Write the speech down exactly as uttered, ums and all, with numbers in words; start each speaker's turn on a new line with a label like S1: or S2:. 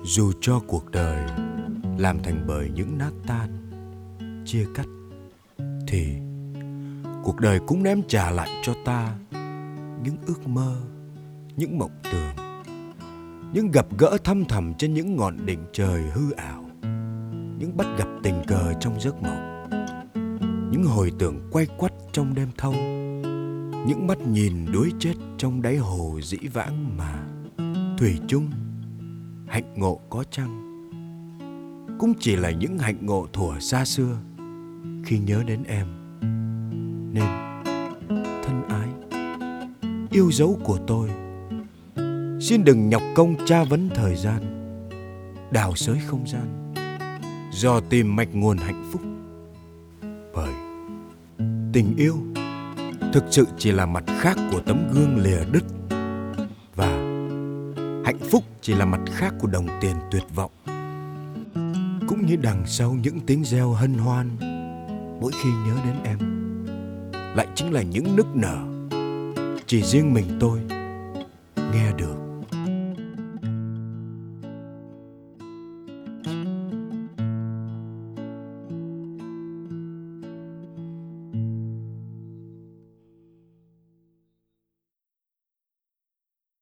S1: Dù cho cuộc đời làm thành bởi những nát tan, chia cắt, thì cuộc đời cũng ném trả lại cho ta những ước mơ, những mộng tưởng, những gặp gỡ thăm thẳm trên những ngọn đỉnh trời hư ảo, những bắt gặp tình cờ trong giấc mộng, những hồi tưởng quay quắt trong đêm thâu, những mắt nhìn đuối chết trong đáy hồ dĩ vãng mà thủy chung hạnh ngộ có chăng cũng chỉ là những hạnh ngộ thuở xa xưa khi nhớ đến em. Nên thân ái, yêu dấu của tôi, xin đừng nhọc công tra vấn thời gian, đào xới không gian, dò tìm mạch nguồn hạnh phúc. Bởi tình yêu thực sự chỉ là mặt khác của tấm gương lìa đứt, và hạnh phúc chỉ là mặt khác của đồng tiền tuyệt vọng. Cũng như đằng sau những tiếng reo hân hoan mỗi khi nhớ đến em, lại chính là những nức nở chỉ riêng mình tôi nghe được.